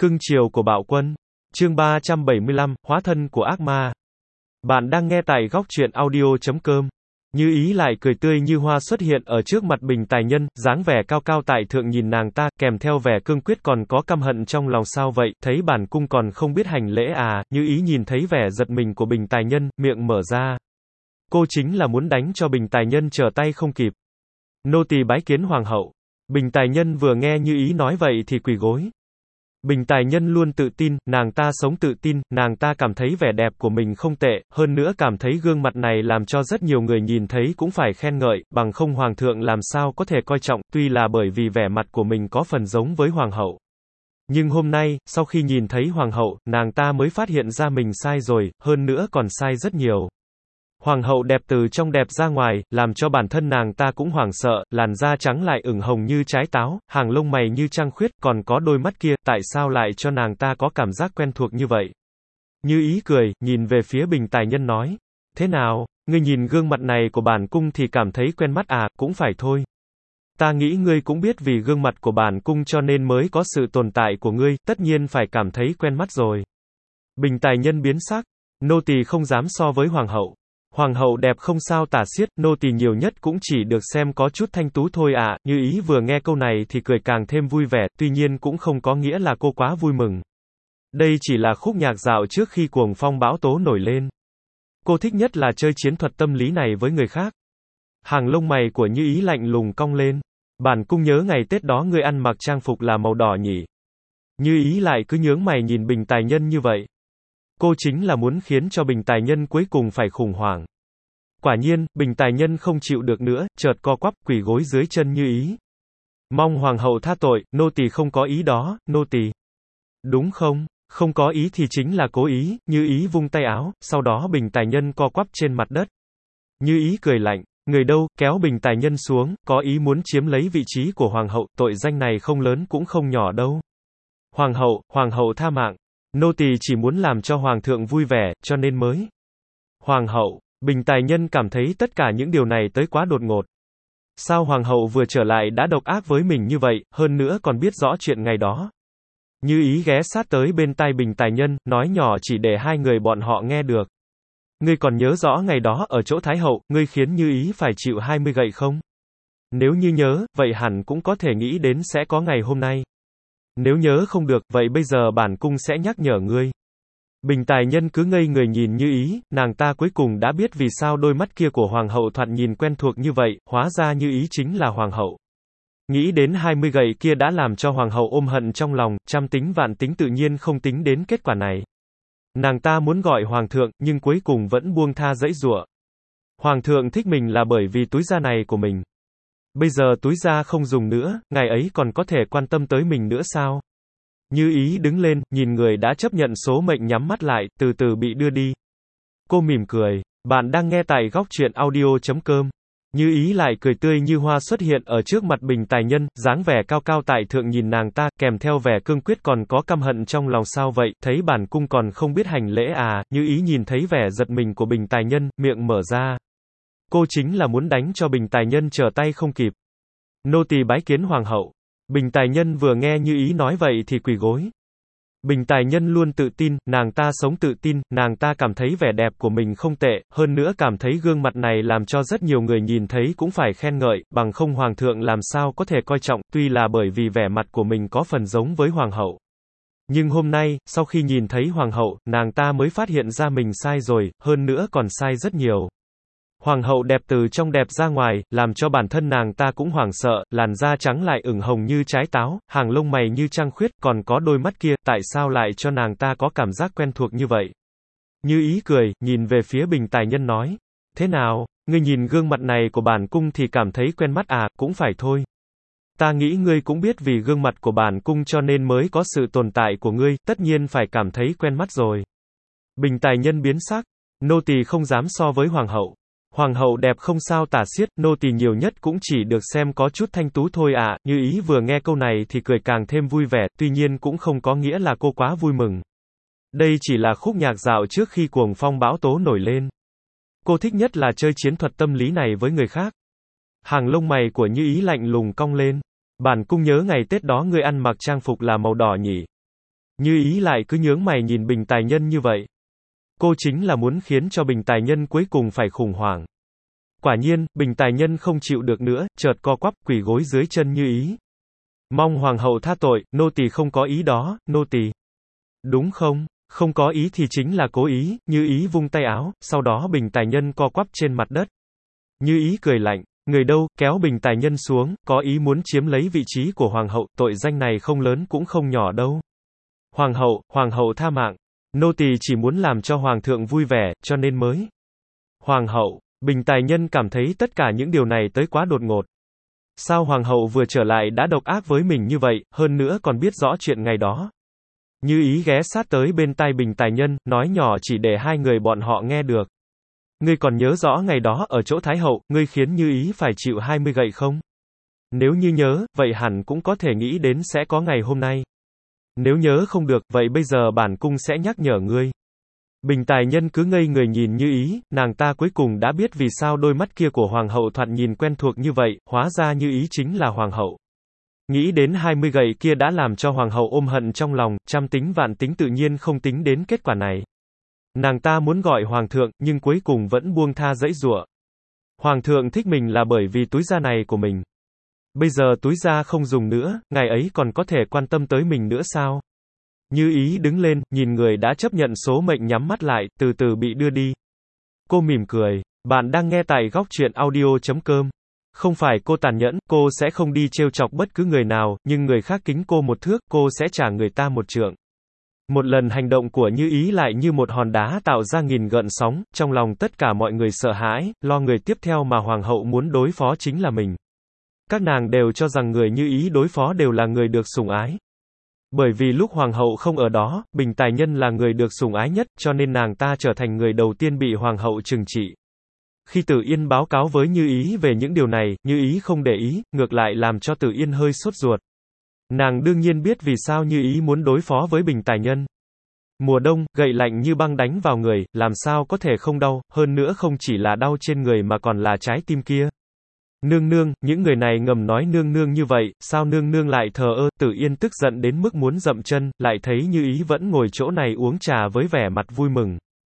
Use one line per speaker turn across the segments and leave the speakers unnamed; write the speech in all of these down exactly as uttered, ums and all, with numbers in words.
Cưng chiều của Bạo Quân. Chương ba trăm bảy mươi lăm, Hóa thân của ác ma. Bạn đang nghe tại góc truyện audio chấm com. Như Ý lại cười tươi như hoa xuất hiện ở trước mặt Bình Tài Nhân, dáng vẻ cao cao tại thượng nhìn nàng ta, kèm theo vẻ cương quyết còn có căm hận trong lòng. Sao vậy, thấy bản cung còn không biết hành lễ à? Như Ý nhìn thấy vẻ giật mình của Bình Tài Nhân, miệng mở ra. Cô chính là muốn đánh cho Bình Tài Nhân trở tay không kịp. Nô tỳ bái kiến hoàng hậu. Bình Tài Nhân vừa nghe Như Ý nói vậy thì quỳ gối. Bình Tài Nhân luôn tự tin, nàng ta sống tự tin, nàng ta cảm thấy vẻ đẹp của mình không tệ, hơn nữa cảm thấy gương mặt này làm cho rất nhiều người nhìn thấy cũng phải khen ngợi, bằng không hoàng thượng làm sao có thể coi trọng, tuy là bởi vì vẻ mặt của mình có phần giống với hoàng hậu. Nhưng hôm nay, sau khi nhìn thấy hoàng hậu, nàng ta mới phát hiện ra mình sai rồi, hơn nữa còn sai rất nhiều. Hoàng hậu đẹp từ trong đẹp ra ngoài, làm cho bản thân nàng ta cũng hoảng sợ, làn da trắng lại ửng hồng như trái táo, hàng lông mày như trăng khuyết, còn có đôi mắt kia, tại sao lại cho nàng ta có cảm giác quen thuộc như vậy? Như Ý cười, nhìn về phía Bình Tài Nhân nói, thế nào, ngươi nhìn gương mặt này của bản cung thì cảm thấy quen mắt à, cũng phải thôi. Ta nghĩ ngươi cũng biết vì gương mặt của bản cung cho nên mới có sự tồn tại của ngươi, tất nhiên phải cảm thấy quen mắt rồi. Bình Tài Nhân biến sắc, nô tỳ không dám so với hoàng hậu. Hoàng hậu đẹp không sao tả xiết, nô tỳ nhiều nhất cũng chỉ được xem có chút thanh tú thôi ạ. À. Như Ý vừa nghe câu này thì cười càng thêm vui vẻ, tuy nhiên cũng không có nghĩa là cô quá vui mừng. Đây chỉ là khúc nhạc dạo trước khi cuồng phong bão tố nổi lên. Cô thích nhất là chơi chiến thuật tâm lý này với người khác. Hàng lông mày của Như Ý lạnh lùng cong lên. Bản cung nhớ ngày Tết đó ngươi ăn mặc trang phục là màu đỏ nhỉ. Như Ý lại cứ nhướng mày nhìn Bình Tài Nhân như vậy. Cô chính là muốn khiến cho Bình Tài Nhân cuối cùng phải khủng hoảng. Quả nhiên, Bình Tài Nhân không chịu được nữa, chợt co quắp, quỳ gối dưới chân Như Ý. Mong hoàng hậu tha tội, nô tỳ không có ý đó, nô tỳ. Đúng không? Không có ý thì chính là cố ý. Như Ý vung tay áo, sau đó Bình Tài Nhân co quắp trên mặt đất. Như Ý cười lạnh, người đâu, kéo Bình Tài Nhân xuống, có ý muốn chiếm lấy vị trí của hoàng hậu, tội danh này không lớn cũng không nhỏ đâu. Hoàng hậu, hoàng hậu tha mạng. Nô tỳ chỉ muốn làm cho hoàng thượng vui vẻ, cho nên mới. Hoàng hậu, Bình Tài Nhân cảm thấy tất cả những điều này tới quá đột ngột. Sao hoàng hậu vừa trở lại đã độc ác với mình như vậy, hơn nữa còn biết rõ chuyện ngày đó. Như Ý ghé sát tới bên tai Bình Tài Nhân, nói nhỏ chỉ để hai người bọn họ nghe được. Ngươi còn nhớ rõ ngày đó ở chỗ Thái hậu, ngươi khiến Như Ý phải chịu hai mươi gậy không? Nếu như nhớ, vậy hẳn cũng có thể nghĩ đến sẽ có ngày hôm nay. Nếu nhớ không được, vậy bây giờ bản cung sẽ nhắc nhở ngươi. Bình Tài Nhân cứ ngây người nhìn Như Ý, nàng ta cuối cùng đã biết vì sao đôi mắt kia của hoàng hậu thoạt nhìn quen thuộc như vậy, hóa ra Như Ý chính là hoàng hậu. Nghĩ đến hai mươi gậy kia đã làm cho hoàng hậu ôm hận trong lòng, trăm tính vạn tính tự nhiên không tính đến kết quả này. Nàng ta muốn gọi hoàng thượng, nhưng cuối cùng vẫn buông tha dãy giụa. Hoàng thượng thích mình là bởi vì túi da này của mình. Bây giờ túi da không dùng nữa, ngài ấy còn có thể quan tâm tới mình nữa sao? Như Ý đứng lên, nhìn người đã chấp nhận số mệnh nhắm mắt lại, từ từ bị đưa đi. Cô mỉm cười. Bạn đang nghe tại góc truyện audio chấm com. Như Ý lại cười tươi như hoa xuất hiện ở trước mặt Bình Tài Nhân, dáng vẻ cao cao tại thượng nhìn nàng ta, kèm theo vẻ cương quyết còn có căm hận trong lòng. Sao vậy, thấy bản cung còn không biết hành lễ à? Như Ý nhìn thấy vẻ giật mình của Bình Tài Nhân, miệng mở ra. Cô chính là muốn đánh cho Bình Tài Nhân trở tay không kịp. Nô tỳ bái kiến hoàng hậu. Bình Tài Nhân vừa nghe Như Ý nói vậy thì quỳ gối. Bình Tài Nhân luôn tự tin, nàng ta sống tự tin, nàng ta cảm thấy vẻ đẹp của mình không tệ, hơn nữa cảm thấy gương mặt này làm cho rất nhiều người nhìn thấy cũng phải khen ngợi, bằng không hoàng thượng làm sao có thể coi trọng, tuy là bởi vì vẻ mặt của mình có phần giống với hoàng hậu. Nhưng hôm nay, sau khi nhìn thấy hoàng hậu, nàng ta mới phát hiện ra mình sai rồi, hơn nữa còn sai rất nhiều. Hoàng hậu đẹp từ trong đẹp ra ngoài, làm cho bản thân nàng ta cũng hoảng sợ, làn da trắng lại ửng hồng như trái táo, hàng lông mày như trăng khuyết, còn có đôi mắt kia, tại sao lại cho nàng ta có cảm giác quen thuộc như vậy? Như Ý cười, nhìn về phía Bình Tài Nhân nói, thế nào, ngươi nhìn gương mặt này của bản cung thì cảm thấy quen mắt à, cũng phải thôi. Ta nghĩ ngươi cũng biết vì gương mặt của bản cung cho nên mới có sự tồn tại của ngươi, tất nhiên phải cảm thấy quen mắt rồi. Bình Tài Nhân biến sắc, nô tỳ không dám so với hoàng hậu. Hoàng hậu đẹp không sao tả xiết, nô tỳ nhiều nhất cũng chỉ được xem có chút thanh tú thôi ạ. À. Như Ý vừa nghe câu này thì cười càng thêm vui vẻ, tuy nhiên cũng không có nghĩa là cô quá vui mừng. Đây chỉ là khúc nhạc dạo trước khi cuồng phong bão tố nổi lên. Cô thích nhất là chơi chiến thuật tâm lý này với người khác. Hàng lông mày của Như Ý lạnh lùng cong lên. Bản cung nhớ ngày Tết đó ngươi ăn mặc trang phục là màu đỏ nhỉ. Như Ý lại cứ nhướng mày nhìn Bình Tài Nhân như vậy. Cô chính là muốn khiến cho Bình Tài Nhân cuối cùng phải khủng hoảng. Quả nhiên, Bình Tài Nhân không chịu được nữa, chợt co quắp, quỳ gối dưới chân Như Ý. Mong hoàng hậu tha tội, nô tỳ không có ý đó, nô tỳ. Đúng không? Không có ý thì chính là cố ý, Như Ý vung tay áo, sau đó Bình Tài Nhân co quắp trên mặt đất. Như Ý cười lạnh, người đâu, kéo Bình Tài Nhân xuống, có ý muốn chiếm lấy vị trí của hoàng hậu, tội danh này không lớn cũng không nhỏ đâu. Hoàng hậu, hoàng hậu tha mạng. Nô tỳ chỉ muốn làm cho hoàng thượng vui vẻ, cho nên mới. Hoàng hậu, Bình Tài Nhân cảm thấy tất cả những điều này tới quá đột ngột. Sao hoàng hậu vừa trở lại đã độc ác với mình như vậy, hơn nữa còn biết rõ chuyện ngày đó. Như Ý ghé sát tới bên tai Bình Tài Nhân, nói nhỏ chỉ để hai người bọn họ nghe được. Ngươi còn nhớ rõ ngày đó ở chỗ Thái hậu, ngươi khiến Như Ý phải chịu hai mươi gậy không? Nếu như nhớ, vậy hẳn cũng có thể nghĩ đến sẽ có ngày hôm nay. Nếu nhớ không được, vậy bây giờ bản cung sẽ nhắc nhở ngươi. Bình Tài Nhân cứ ngây người nhìn Như Ý, nàng ta cuối cùng đã biết vì sao đôi mắt kia của hoàng hậu thoạt nhìn quen thuộc như vậy, hóa ra Như Ý chính là hoàng hậu. Nghĩ đến hai mươi gậy kia đã làm cho hoàng hậu ôm hận trong lòng, trăm tính vạn tính tự nhiên không tính đến kết quả này. Nàng ta muốn gọi hoàng thượng, nhưng cuối cùng vẫn buông tha dãy giụa. Hoàng thượng thích mình là bởi vì túi da này của mình. Bây giờ túi da không dùng nữa, ngài ấy còn có thể quan tâm tới mình nữa sao? Như Ý đứng lên, nhìn người đã chấp nhận số mệnh nhắm mắt lại, từ từ bị đưa đi. Cô mỉm cười. Bạn đang nghe tại góc truyện audio chấm com. Không phải cô tàn nhẫn, cô sẽ không đi trêu chọc bất cứ người nào, nhưng người khác kính cô một thước, cô sẽ trả người ta một trượng. Một lần hành động của Như Ý lại như một hòn đá tạo ra nghìn gợn sóng, trong lòng tất cả mọi người sợ hãi, lo người tiếp theo mà hoàng hậu muốn đối phó chính là mình. Các nàng đều cho rằng người Như Ý đối phó đều là người được sủng ái. Bởi vì lúc hoàng hậu không ở đó, Bình Tài Nhân là người được sủng ái nhất, cho nên nàng ta trở thành người đầu tiên bị hoàng hậu trừng trị. Khi Tử Yên báo cáo với Như Ý về những điều này, Như Ý không để ý, ngược lại làm cho Tử Yên hơi sốt ruột. Nàng đương nhiên biết vì sao Như Ý muốn đối phó với Bình Tài Nhân. Mùa đông, gậy lạnh như băng đánh vào người, làm sao có thể không đau, hơn nữa không chỉ là đau trên người mà còn là trái tim kia. Nương nương, những người này ngầm nói nương nương như vậy, sao nương nương lại thờ ơ? Tử Yên tức giận đến mức muốn dậm chân, lại thấy Như Ý vẫn ngồi chỗ này uống trà với vẻ mặt vui mừng.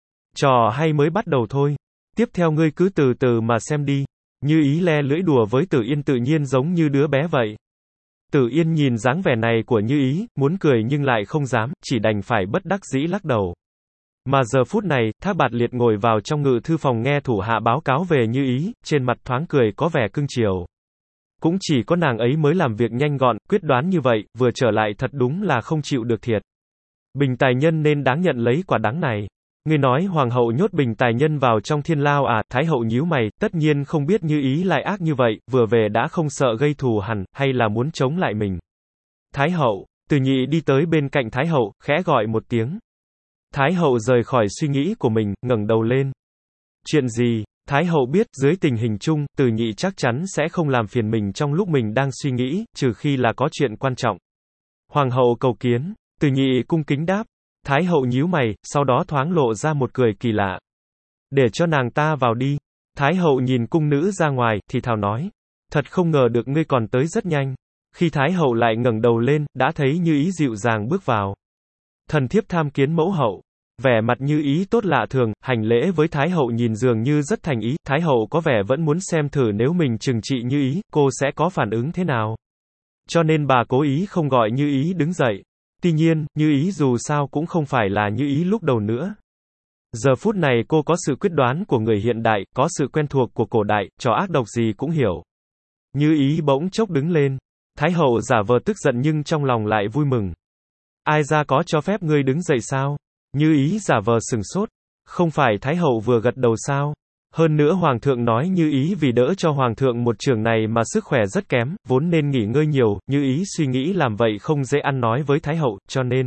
Trò hay mới bắt đầu thôi. Tiếp theo ngươi cứ từ từ mà xem đi. Như Ý le lưỡi đùa với Tử Yên tự nhiên giống như đứa bé vậy. Tử Yên nhìn dáng vẻ này của Như Ý, muốn cười nhưng lại không dám, chỉ đành phải bất đắc dĩ lắc đầu. Mà giờ phút này, Thác Bạt Liệt ngồi vào trong ngự thư phòng nghe thủ hạ báo cáo về Như Ý, trên mặt thoáng cười có vẻ cưng chiều. Cũng chỉ có nàng ấy mới làm việc nhanh gọn, quyết đoán như vậy, vừa trở lại thật đúng là không chịu được thiệt. Bình Tài Nhân nên đáng nhận lấy quả đắng này. Ngươi nói hoàng hậu nhốt Bình Tài Nhân vào trong thiên lao à? Thái hậu nhíu mày, tất nhiên không biết Như Ý lại ác như vậy, vừa về đã không sợ gây thù hằn, hay là muốn chống lại mình. Thái hậu, Từ Nhị đi tới bên cạnh Thái hậu, khẽ gọi một tiếng. Thái hậu rời khỏi suy nghĩ của mình, ngẩng đầu lên. Chuyện gì? Thái hậu biết, dưới tình hình chung, Từ Nhị chắc chắn sẽ không làm phiền mình trong lúc mình đang suy nghĩ, trừ khi là có chuyện quan trọng. Hoàng hậu cầu kiến. Từ Nhị cung kính đáp. Thái hậu nhíu mày, sau đó thoáng lộ ra một cười kỳ lạ. Để cho nàng ta vào đi. Thái hậu nhìn cung nữ ra ngoài, thì thào nói. Thật không ngờ được ngươi còn tới rất nhanh. Khi Thái hậu lại ngẩng đầu lên, đã thấy Như Ý dịu dàng bước vào. Thần thiếp tham kiến mẫu hậu. Vẻ mặt Như Ý tốt lạ thường, hành lễ với Thái hậu nhìn dường như rất thành ý. Thái hậu có vẻ vẫn muốn xem thử nếu mình trừng trị Như Ý, cô sẽ có phản ứng thế nào. Cho nên bà cố ý không gọi Như Ý đứng dậy. Tuy nhiên, Như Ý dù sao cũng không phải là Như Ý lúc đầu nữa. Giờ phút này cô có sự quyết đoán của người hiện đại, có sự quen thuộc của cổ đại, trò ác độc gì cũng hiểu. Như Ý bỗng chốc đứng lên. Thái hậu giả vờ tức giận nhưng trong lòng lại vui mừng. Ai ra có cho phép ngươi đứng dậy sao? Như Ý giả vờ sừng sốt. Không phải Thái hậu vừa gật đầu sao? Hơn nữa hoàng thượng nói Như Ý vì đỡ cho hoàng thượng một trường này mà sức khỏe rất kém, vốn nên nghỉ ngơi nhiều, Như Ý suy nghĩ làm vậy không dễ ăn nói với Thái hậu, cho nên.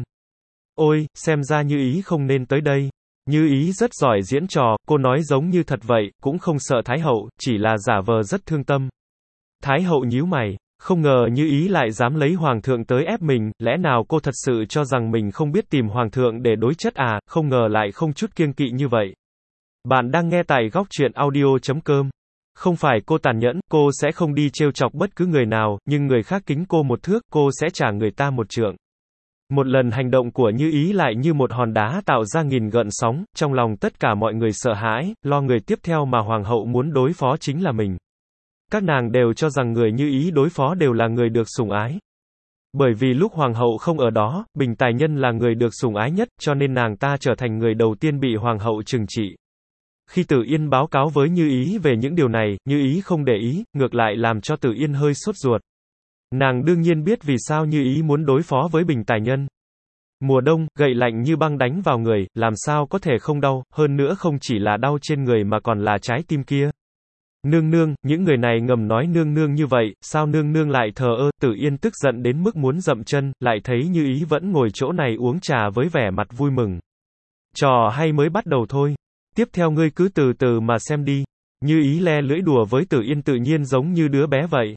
Ôi, xem ra Như Ý không nên tới đây. Như Ý rất giỏi diễn trò, cô nói giống như thật vậy, cũng không sợ Thái hậu, chỉ là giả vờ rất thương tâm. Thái hậu nhíu mày, không ngờ Như Ý lại dám lấy hoàng thượng tới ép mình, lẽ nào cô thật sự cho rằng mình không biết tìm hoàng thượng để đối chất à, không ngờ lại không chút kiêng kỵ như vậy. Bạn đang nghe tại góc truyện audio chấm com. Không phải cô tàn nhẫn, cô sẽ không đi trêu chọc bất cứ người nào, nhưng người khác kính cô một thước, cô sẽ trả người ta một trượng. Một lần hành động của Như Ý lại như một hòn đá tạo ra nghìn gợn sóng, trong lòng tất cả mọi người sợ hãi, lo người tiếp theo mà hoàng hậu muốn đối phó chính là mình. Các nàng đều cho rằng người Như Ý đối phó đều là người được sủng ái. Bởi vì lúc hoàng hậu không ở đó, Bình Tài Nhân là người được sủng ái nhất, cho nên nàng ta trở thành người đầu tiên bị hoàng hậu trừng trị. Khi Tử Yên báo cáo với Như Ý về những điều này, Như Ý không để ý, ngược lại làm cho Tử Yên hơi sốt ruột. Nàng đương nhiên biết vì sao Như Ý muốn đối phó với Bình Tài Nhân. Mùa đông, gậy lạnh như băng đánh vào người, làm sao có thể không đau, hơn nữa không chỉ là đau trên người mà còn là trái tim kia. Nương nương, những người này ngầm nói nương nương như vậy, sao nương nương lại thờ ơ? Tử Yên tức giận đến mức muốn dậm chân, lại thấy Như Ý vẫn ngồi chỗ này uống trà với vẻ mặt vui mừng. Trò hay mới bắt đầu thôi. Tiếp theo ngươi cứ từ từ mà xem đi. Như Ý le lưỡi đùa với Tử Yên tự nhiên giống như đứa bé vậy.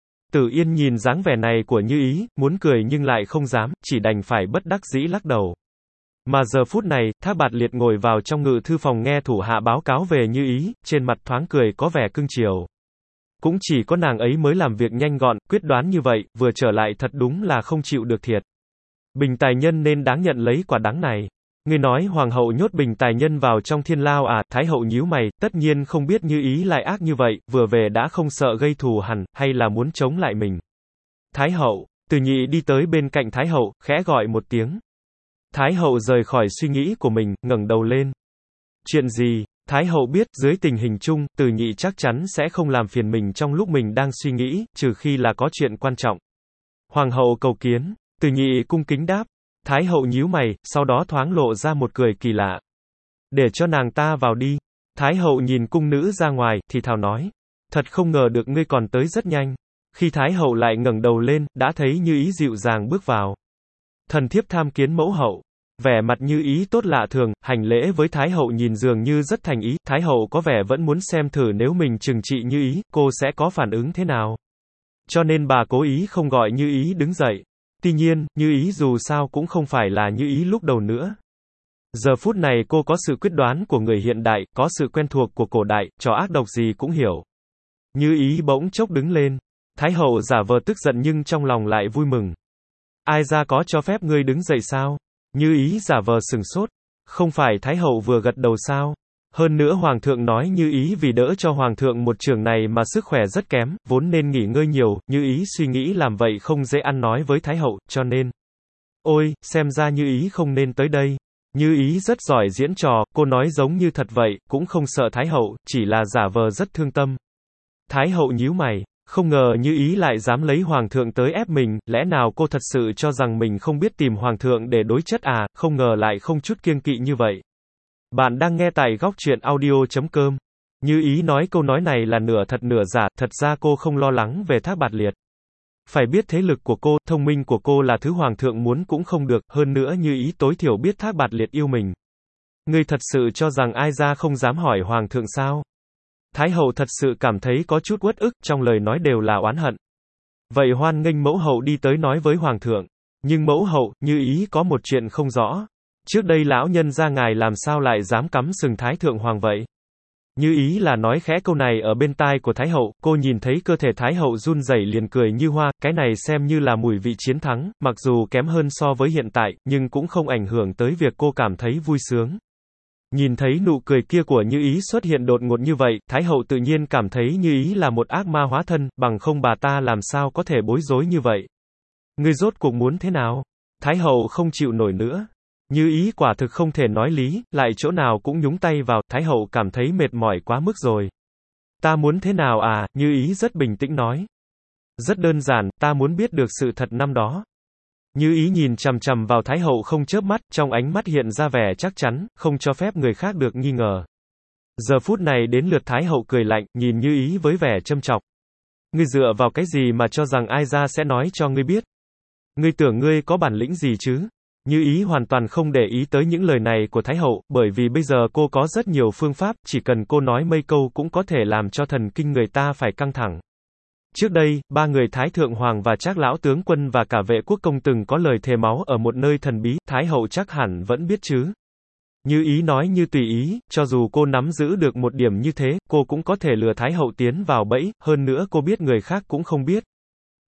Tử Yên nhìn dáng vẻ này của Như Ý, muốn cười nhưng lại không dám, chỉ đành phải bất đắc dĩ lắc đầu. Mà giờ phút này, Thác Bạt Liệt ngồi vào trong ngự thư phòng nghe thủ hạ báo cáo về Như Ý, trên mặt thoáng cười có vẻ cưng chiều. Cũng chỉ có nàng ấy mới làm việc nhanh gọn, quyết đoán như vậy, vừa trở lại thật đúng là không chịu được thiệt. Bình Tài Nhân nên đáng nhận lấy quả đắng này. Ngươi nói hoàng hậu nhốt Bình Tài Nhân vào trong thiên lao à? Thái hậu nhíu mày, tất nhiên không biết Như Ý lại ác như vậy, vừa về đã không sợ gây thù hằn, hay là muốn chống lại mình. Thái hậu, Từ Nhị đi tới bên cạnh Thái hậu, khẽ gọi một tiếng. Thái hậu rời khỏi suy nghĩ của mình, ngẩng đầu lên. Chuyện gì? Thái hậu biết, dưới tình hình chung, Từ Nhị chắc chắn sẽ không làm phiền mình trong lúc mình đang suy nghĩ, trừ khi là có chuyện quan trọng. Hoàng hậu cầu kiến. Từ Nhị cung kính đáp. Thái hậu nhíu mày, sau đó thoáng lộ ra một cười kỳ lạ. Để cho nàng ta vào đi. Thái hậu nhìn cung nữ ra ngoài, thì thào nói. Thật không ngờ được ngươi còn tới rất nhanh. Khi Thái hậu lại ngẩng đầu lên, đã thấy Như Ý dịu dàng bước vào. Thần thiếp tham kiến mẫu hậu. Vẻ mặt Như Ý tốt lạ thường, hành lễ với Thái hậu nhìn dường như rất thành ý. Thái hậu có vẻ vẫn muốn xem thử nếu mình trừng trị Như Ý, cô sẽ có phản ứng thế nào. Cho nên bà cố ý không gọi Như Ý đứng dậy. Tuy nhiên, Như Ý dù sao cũng không phải là Như Ý lúc đầu nữa. Giờ phút này cô có sự quyết đoán của người hiện đại, có sự quen thuộc của cổ đại, trò ác độc gì cũng hiểu. Như Ý bỗng chốc đứng lên. Thái hậu giả vờ tức giận nhưng trong lòng lại vui mừng. Ai ra có cho phép ngươi đứng dậy sao? Như Ý giả vờ sừng sốt. Không phải Thái hậu vừa gật đầu sao? Hơn nữa Hoàng thượng nói Như Ý vì đỡ cho Hoàng thượng một trường này mà sức khỏe rất kém, vốn nên nghỉ ngơi nhiều, Như Ý suy nghĩ làm vậy không dễ ăn nói với Thái hậu, cho nên. Ôi, xem ra Như Ý không nên tới đây. Như Ý rất giỏi diễn trò, cô nói giống như thật vậy, cũng không sợ Thái hậu, chỉ là giả vờ rất thương tâm. Thái hậu nhíu mày. Không ngờ Như Ý lại dám lấy Hoàng thượng tới ép mình, lẽ nào cô thật sự cho rằng mình không biết tìm Hoàng thượng để đối chất à, không ngờ lại không chút kiêng kỵ như vậy. Bạn đang nghe tại góc truyện audio chấm com. Như Ý nói câu nói này là nửa thật nửa giả, thật ra cô không lo lắng về Thác Bạt Liệt. Phải biết thế lực của cô, thông minh của cô là thứ Hoàng thượng muốn cũng không được, hơn nữa Như Ý tối thiểu biết Thác Bạt Liệt yêu mình. Ngươi thật sự cho rằng ai ra không dám hỏi Hoàng thượng sao? Thái hậu thật sự cảm thấy có chút uất ức, trong lời nói đều là oán hận. Vậy hoan nghênh mẫu hậu đi tới nói với Hoàng thượng. Nhưng mẫu hậu, Như Ý có một chuyện không rõ. Trước đây lão nhân gia ngài làm sao lại dám cắm sừng Thái thượng hoàng vậy? Như Ý là nói khẽ câu này ở bên tai của Thái hậu, cô nhìn thấy cơ thể Thái hậu run rẩy liền cười như hoa, cái này xem như là mùi vị chiến thắng, mặc dù kém hơn so với hiện tại, nhưng cũng không ảnh hưởng tới việc cô cảm thấy vui sướng. Nhìn thấy nụ cười kia của Như Ý xuất hiện đột ngột như vậy, Thái hậu tự nhiên cảm thấy Như Ý là một ác ma hóa thân, bằng không bà ta làm sao có thể bối rối như vậy. Ngươi rốt cuộc muốn thế nào? Thái hậu không chịu nổi nữa. Như Ý quả thực không thể nói lý, lại chỗ nào cũng nhúng tay vào, Thái hậu cảm thấy mệt mỏi quá mức rồi. Ta muốn thế nào à? Như Ý rất bình tĩnh nói. Rất đơn giản, ta muốn biết được sự thật năm đó. Như Ý nhìn chằm chằm vào Thái hậu không chớp mắt, trong ánh mắt hiện ra vẻ chắc chắn, không cho phép người khác được nghi ngờ. Giờ phút này đến lượt Thái hậu cười lạnh, nhìn Như Ý với vẻ châm chọc. Ngươi dựa vào cái gì mà cho rằng ai ra sẽ nói cho ngươi biết? Ngươi tưởng ngươi có bản lĩnh gì chứ? Như Ý hoàn toàn không để ý tới những lời này của Thái hậu, bởi vì bây giờ cô có rất nhiều phương pháp, chỉ cần cô nói mấy câu cũng có thể làm cho thần kinh người ta phải căng thẳng. Trước đây, ba người Thái Thượng Hoàng và Trác Lão Tướng Quân và cả Vệ Quốc Công từng có lời thề máu ở một nơi thần bí, Thái hậu chắc hẳn vẫn biết chứ. Như Ý nói như tùy ý, cho dù cô nắm giữ được một điểm như thế, cô cũng có thể lừa Thái hậu tiến vào bẫy, hơn nữa cô biết người khác cũng không biết.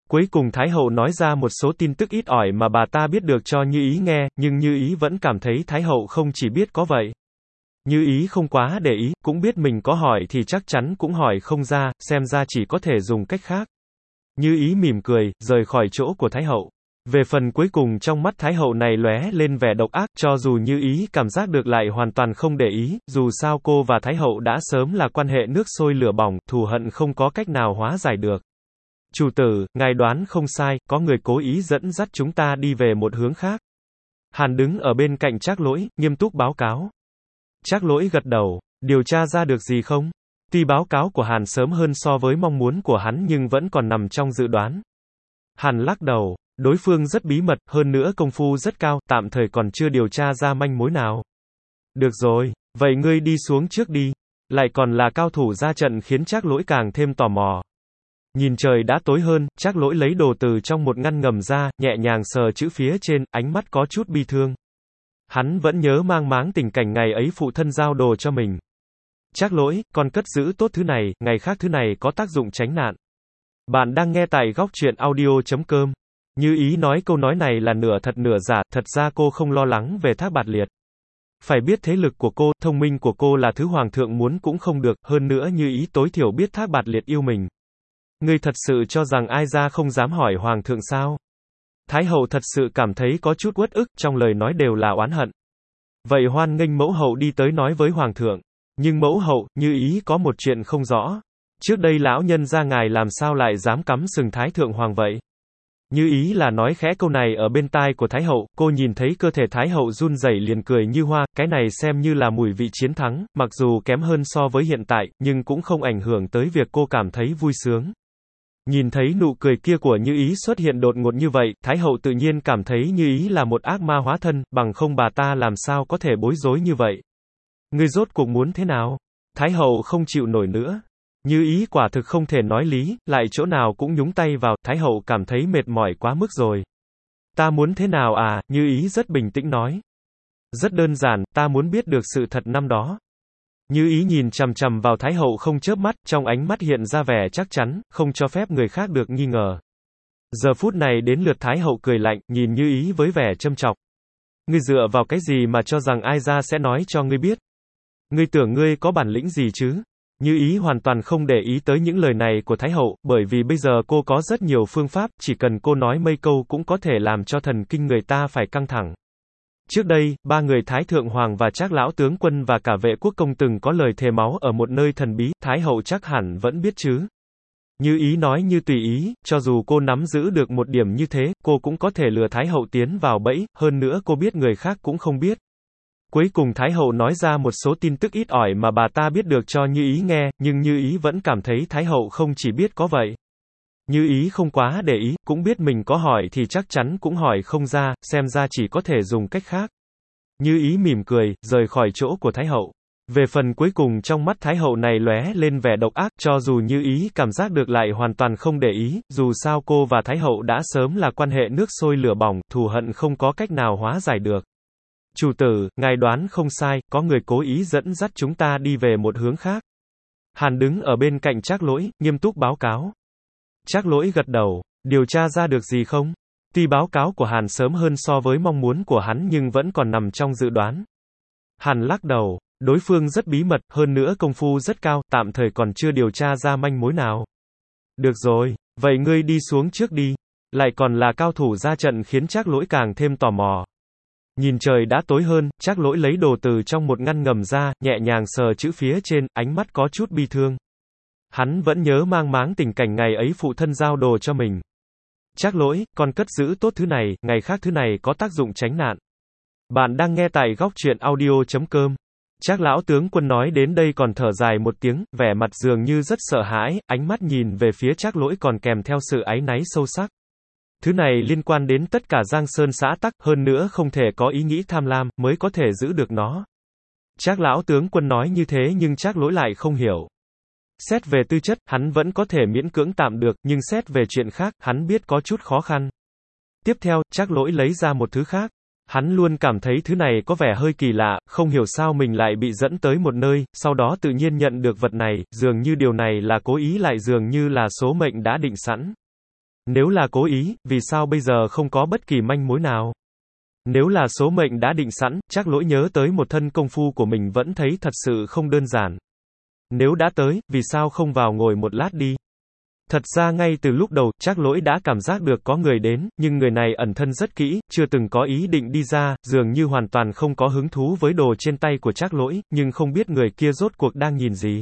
Cuối cùng Thái hậu nói ra một số tin tức ít ỏi mà bà ta biết được cho Như Ý nghe, nhưng Như Ý vẫn cảm thấy Thái hậu không chỉ biết có vậy. Như Ý không quá để ý, cũng biết mình có hỏi thì chắc chắn cũng hỏi không ra, xem ra chỉ có thể dùng cách khác. Như Ý mỉm cười, rời khỏi chỗ của Thái hậu. Về phần cuối cùng trong mắt Thái hậu này lóe lên vẻ độc ác, cho dù Như Ý cảm giác được lại hoàn toàn không để ý, dù sao cô và Thái hậu đã sớm là quan hệ nước sôi lửa bỏng, thù hận không có cách nào hóa giải được. Chủ tử, ngài đoán không sai, có người cố ý dẫn dắt chúng ta đi về một hướng khác. Hàn đứng ở bên cạnh Trác Lỗi, nghiêm túc báo cáo. Trác Lỗi gật đầu, điều tra ra được gì không? Tuy báo cáo của Hàn sớm hơn so với mong muốn của hắn nhưng vẫn còn nằm trong dự đoán. Hàn lắc đầu, đối phương rất bí mật, hơn nữa công phu rất cao, tạm thời còn chưa điều tra ra manh mối nào. Được rồi, vậy ngươi đi xuống trước đi. Lại còn là cao thủ ra trận khiến Trác Lỗi càng thêm tò mò. Nhìn trời đã tối hơn, Trác Lỗi lấy đồ từ trong một ngăn ngầm ra, nhẹ nhàng sờ chữ phía trên, ánh mắt có chút bi thương. Hắn vẫn nhớ mang máng tình cảnh ngày ấy phụ thân giao đồ cho mình. Trác Lỗi, con cất giữ tốt thứ này, ngày khác thứ này có tác dụng tránh nạn. Bạn đang nghe tại góc truyện audio chấm com. Như Ý nói câu nói này là nửa thật nửa giả, thật ra cô không lo lắng về Thác Bạt Liệt. Phải biết thế lực của cô, thông minh của cô là thứ hoàng thượng muốn cũng không được, hơn nữa Như Ý tối thiểu biết Thác Bạt Liệt yêu mình. Ngươi thật sự cho rằng ai ra không dám hỏi hoàng thượng sao? Thái hậu thật sự cảm thấy có chút uất ức, trong lời nói đều là oán hận. Vậy hoan nghênh mẫu hậu đi tới nói với hoàng thượng. Nhưng mẫu hậu, Như Ý có một chuyện không rõ. Trước đây lão nhân gia ngài làm sao lại dám cắm sừng Thái thượng hoàng vậy? Như Ý là nói khẽ câu này ở bên tai của Thái hậu, cô nhìn thấy cơ thể Thái hậu run rẩy liền cười như hoa, cái này xem như là mùi vị chiến thắng, mặc dù kém hơn so với hiện tại, nhưng cũng không ảnh hưởng tới việc cô cảm thấy vui sướng. Nhìn thấy nụ cười kia của Như Ý xuất hiện đột ngột như vậy, Thái hậu tự nhiên cảm thấy Như Ý là một ác ma hóa thân, bằng không bà ta làm sao có thể bối rối như vậy. Ngươi rốt cuộc muốn thế nào? Thái hậu không chịu nổi nữa. Như Ý quả thực không thể nói lý, lại chỗ nào cũng nhúng tay vào, Thái hậu cảm thấy mệt mỏi quá mức rồi. Ta muốn thế nào à? Như Ý rất bình tĩnh nói. Rất đơn giản, ta muốn biết được sự thật năm đó. Như Ý nhìn chằm chằm vào Thái hậu không chớp mắt, trong ánh mắt hiện ra vẻ chắc chắn, không cho phép người khác được nghi ngờ. Giờ phút này đến lượt Thái hậu cười lạnh, nhìn Như Ý với vẻ châm chọc. Ngươi dựa vào cái gì mà cho rằng ai ra sẽ nói cho ngươi biết? Ngươi tưởng ngươi có bản lĩnh gì chứ? Như Ý hoàn toàn không để ý tới những lời này của Thái hậu, bởi vì bây giờ cô có rất nhiều phương pháp, chỉ cần cô nói mấy câu cũng có thể làm cho thần kinh người ta phải căng thẳng. Trước đây, ba người Thái Thượng Hoàng và Trác Lão Tướng Quân và cả Vệ Quốc Công từng có lời thề máu ở một nơi thần bí, Thái hậu chắc hẳn vẫn biết chứ. Như Ý nói như tùy ý, cho dù cô nắm giữ được một điểm như thế, cô cũng có thể lừa Thái hậu tiến vào bẫy, hơn nữa cô biết người khác cũng không biết. Cuối cùng Thái hậu nói ra một số tin tức ít ỏi mà bà ta biết được cho Như Ý nghe, nhưng Như Ý vẫn cảm thấy Thái hậu không chỉ biết có vậy. Như Ý không quá để ý, cũng biết mình có hỏi thì chắc chắn cũng hỏi không ra, xem ra chỉ có thể dùng cách khác. Như Ý mỉm cười, rời khỏi chỗ của Thái hậu. Về phần cuối cùng trong mắt Thái hậu này lóe lên vẻ độc ác, cho dù Như Ý cảm giác được lại hoàn toàn không để ý, dù sao cô và Thái hậu đã sớm là quan hệ nước sôi lửa bỏng, thù hận không có cách nào hóa giải được. Chủ tử, ngài đoán không sai, có người cố ý dẫn dắt chúng ta đi về một hướng khác. Hàn đứng ở bên cạnh Trác Lỗi, nghiêm túc báo cáo. Trác Lỗi gật đầu, điều tra ra được gì không? Tuy báo cáo của Hàn sớm hơn so với mong muốn của hắn nhưng vẫn còn nằm trong dự đoán. Hàn lắc đầu, đối phương rất bí mật, hơn nữa công phu rất cao, tạm thời còn chưa điều tra ra manh mối nào. Được rồi, vậy ngươi đi xuống trước đi. Lại còn là cao thủ ra trận khiến Trác Lỗi càng thêm tò mò. Nhìn trời đã tối hơn, Trác Lỗi lấy đồ từ trong một ngăn ngầm ra, nhẹ nhàng sờ chữ phía trên, ánh mắt có chút bi thương. Hắn vẫn nhớ mang máng tình cảnh ngày ấy phụ thân giao đồ cho mình. Trác Lỗi, con cất giữ tốt thứ này, ngày khác thứ này có tác dụng tránh nạn. Bạn đang nghe tại góc truyện audio chấm com. Trác Lão Tướng Quân nói đến đây còn thở dài một tiếng, vẻ mặt dường như rất sợ hãi, ánh mắt nhìn về phía Trác Lỗi còn kèm theo sự áy náy sâu sắc. Thứ này liên quan đến tất cả Giang Sơn xã tắc, hơn nữa không thể có ý nghĩ tham lam, mới có thể giữ được nó. Trác Lão Tướng Quân nói như thế nhưng Trác Lỗi lại không hiểu. Xét về tư chất, hắn vẫn có thể miễn cưỡng tạm được, nhưng xét về chuyện khác, hắn biết có chút khó khăn. Tiếp theo, Trác Lỗi lấy ra một thứ khác. Hắn luôn cảm thấy thứ này có vẻ hơi kỳ lạ, không hiểu sao mình lại bị dẫn tới một nơi, sau đó tự nhiên nhận được vật này, dường như điều này là cố ý lại dường như là số mệnh đã định sẵn. Nếu là cố ý, vì sao bây giờ không có bất kỳ manh mối nào? Nếu là số mệnh đã định sẵn, Trác Lỗi nhớ tới một thân công phu của mình vẫn thấy thật sự không đơn giản. Nếu đã tới, vì sao không vào ngồi một lát đi? Thật ra ngay từ lúc đầu, Trác Lỗi đã cảm giác được có người đến, nhưng người này ẩn thân rất kỹ, chưa từng có ý định đi ra, dường như hoàn toàn không có hứng thú với đồ trên tay của Trác Lỗi, nhưng không biết người kia rốt cuộc đang nhìn gì.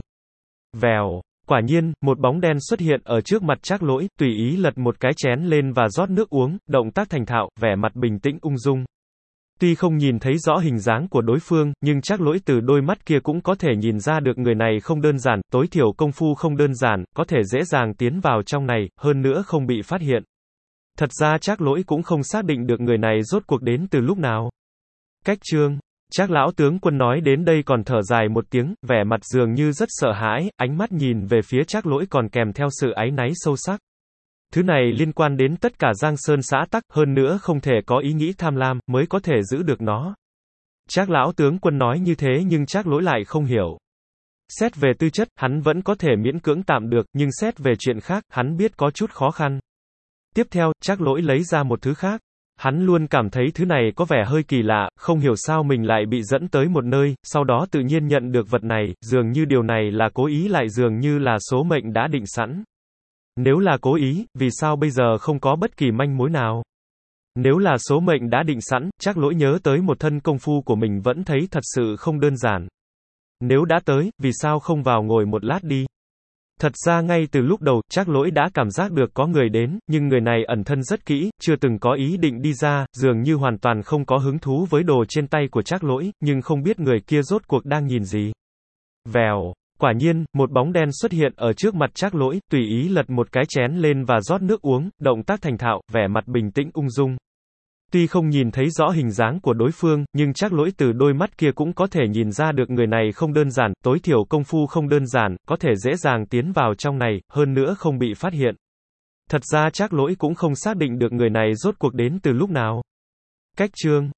Vèo. Quả nhiên, một bóng đen xuất hiện ở trước mặt Trác Lỗi, tùy ý lật một cái chén lên và rót nước uống, động tác thành thạo, vẻ mặt bình tĩnh ung dung. Tuy không nhìn thấy rõ hình dáng của đối phương, nhưng Trác Lỗi từ đôi mắt kia cũng có thể nhìn ra được người này không đơn giản, tối thiểu công phu không đơn giản, có thể dễ dàng tiến vào trong này, hơn nữa không bị phát hiện. Thật ra Trác Lỗi cũng không xác định được người này rốt cuộc đến từ lúc nào. Cách chương. Trác lão tướng quân nói đến đây còn thở dài một tiếng, vẻ mặt dường như rất sợ hãi, ánh mắt nhìn về phía Trác Lỗi còn kèm theo sự áy náy sâu sắc. Thứ này liên quan đến tất cả Giang Sơn xã tắc, hơn nữa không thể có ý nghĩ tham lam, mới có thể giữ được nó. Trác lão tướng quân nói như thế nhưng Trác Lỗi lại không hiểu. Xét về tư chất, hắn vẫn có thể miễn cưỡng tạm được, nhưng xét về chuyện khác, hắn biết có chút khó khăn. Tiếp theo, Trác Lỗi lấy ra một thứ khác. Hắn luôn cảm thấy thứ này có vẻ hơi kỳ lạ, không hiểu sao mình lại bị dẫn tới một nơi, sau đó tự nhiên nhận được vật này, dường như điều này là cố ý lại dường như là số mệnh đã định sẵn. Nếu là cố ý, vì sao bây giờ không có bất kỳ manh mối nào? Nếu là số mệnh đã định sẵn, Trác Lỗi nhớ tới một thân công phu của mình vẫn thấy thật sự không đơn giản. Nếu đã tới, vì sao không vào ngồi một lát đi? Thật ra ngay từ lúc đầu, Trác Lỗi đã cảm giác được có người đến, nhưng người này ẩn thân rất kỹ, chưa từng có ý định đi ra, dường như hoàn toàn không có hứng thú với đồ trên tay của Trác Lỗi, nhưng không biết người kia rốt cuộc đang nhìn gì. Vèo. Quả nhiên, một bóng đen xuất hiện ở trước mặt Trác Lỗi, tùy ý lật một cái chén lên và rót nước uống, động tác thành thạo, vẻ mặt bình tĩnh ung dung. Tuy không nhìn thấy rõ hình dáng của đối phương, nhưng Trác Lỗi từ đôi mắt kia cũng có thể nhìn ra được người này không đơn giản, tối thiểu công phu không đơn giản, có thể dễ dàng tiến vào trong này, hơn nữa không bị phát hiện. Thật ra Trác Lỗi cũng không xác định được người này rốt cuộc đến từ lúc nào. Cách chương.